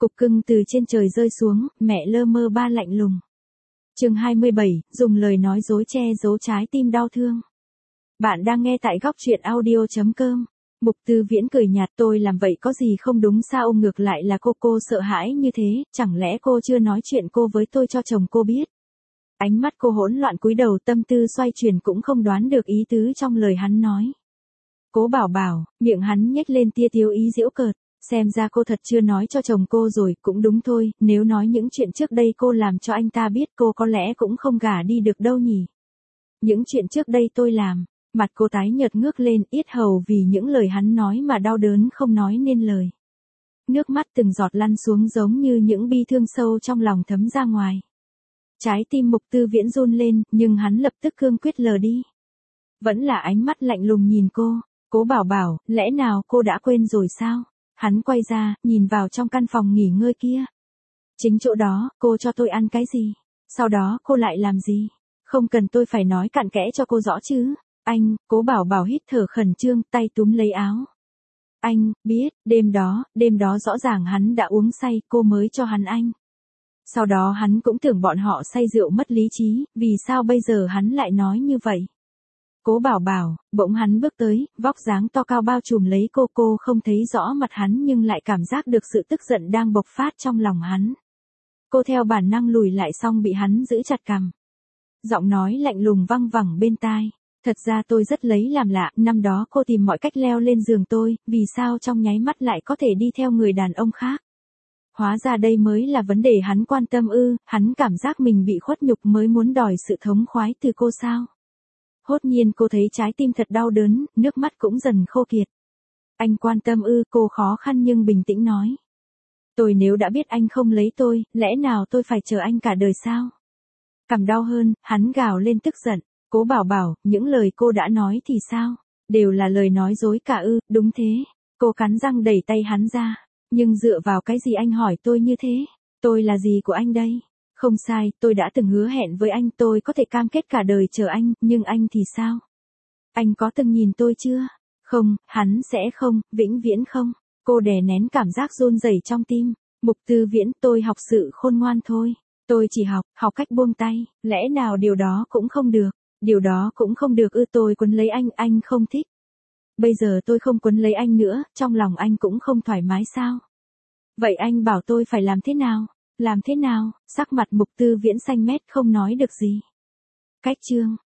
Cục cưng từ trên trời rơi xuống, mẹ lơ mơ ba lạnh lùng. Chương 27, dùng lời nói dối che giấu trái tim đau thương. Bạn đang nghe tại góc truyện audio.com. Mục Tư Viễn cười nhạt, tôi làm vậy có gì không đúng sao, ngược lại là cô sợ hãi như thế, chẳng lẽ cô chưa nói chuyện cô với tôi cho chồng cô biết. Ánh mắt cô hỗn loạn cúi đầu, tâm tư xoay chuyển, cũng không đoán được ý tứ trong lời hắn nói. Cố Bảo Bảo, miệng hắn nhếch lên tia tiếu ý giễu cợt, xem ra cô thật chưa nói cho chồng cô rồi, cũng đúng thôi, nếu nói những chuyện trước đây cô làm cho anh ta biết cô có lẽ cũng không gả đi được đâu nhỉ. Những chuyện trước đây tôi làm. Mặt cô tái nhợt ngước lên, yết hầu vì những lời hắn nói mà đau đớn không nói nên lời. Nước mắt từng giọt lăn xuống giống như những bi thương sâu trong lòng thấm ra ngoài. Trái tim Mục Tư Viễn run lên, nhưng hắn lập tức cương quyết lờ đi. Vẫn là ánh mắt lạnh lùng nhìn cô. Cố Bảo Bảo, lẽ nào cô đã quên rồi sao? Hắn quay ra, nhìn vào trong căn phòng nghỉ ngơi kia. Chính chỗ đó, cô cho tôi ăn cái gì? Sau đó cô lại làm gì? Không cần tôi phải nói cặn kẽ cho cô rõ chứ. Anh, Cố Bảo Bảo hít thở khẩn trương, tay túm lấy áo. Anh, biết, đêm đó rõ ràng hắn đã uống say, cô mới cho hắn anh. Sau đó hắn cũng tưởng bọn họ say rượu mất lý trí, vì sao bây giờ hắn lại nói như vậy? Cố Bảo Bảo, bỗng hắn bước tới, vóc dáng to cao bao trùm lấy cô không thấy rõ mặt hắn nhưng lại cảm giác được sự tức giận đang bộc phát trong lòng hắn. Cô theo bản năng lùi lại xong bị hắn giữ chặt cằm. Giọng nói lạnh lùng văng vẳng bên tai. Thật ra tôi rất lấy làm lạ, năm đó cô tìm mọi cách leo lên giường tôi, vì sao trong nháy mắt lại có thể đi theo người đàn ông khác? Hóa ra đây mới là vấn đề hắn quan tâm ư, hắn cảm giác mình bị khuất nhục mới muốn đòi sự thống khoái từ cô sao? Hốt nhiên cô thấy trái tim thật đau đớn, nước mắt cũng dần khô kiệt. Anh quan tâm ư, cô khó khăn nhưng bình tĩnh nói. Tôi nếu đã biết anh không lấy tôi, lẽ nào tôi phải chờ anh cả đời sao? Cằm đau hơn, hắn gào lên tức giận. Cố Bảo Bảo, những lời cô đã nói thì sao? Đều là lời nói dối cả ư, đúng thế. Cô cắn răng đẩy tay hắn ra. Nhưng dựa vào cái gì anh hỏi tôi như thế? Tôi là gì của anh đây? Không sai, tôi đã từng hứa hẹn với anh tôi có thể cam kết cả đời chờ anh, nhưng anh thì sao? Anh có từng nhìn tôi chưa? Không, hắn sẽ không, vĩnh viễn không. Cô đè nén cảm giác run rẩy trong tim. Mục Tư Viễn, tôi học sự khôn ngoan thôi. Tôi chỉ học cách buông tay, lẽ nào điều đó cũng không được? Điều đó cũng không được ư, tôi quấn lấy anh không thích. Bây giờ tôi không quấn lấy anh nữa, trong lòng anh cũng không thoải mái sao? Vậy anh bảo tôi phải làm thế nào? Làm thế nào? Sắc mặt Mục Tư Viễn xanh mét không nói được gì. Cách chương.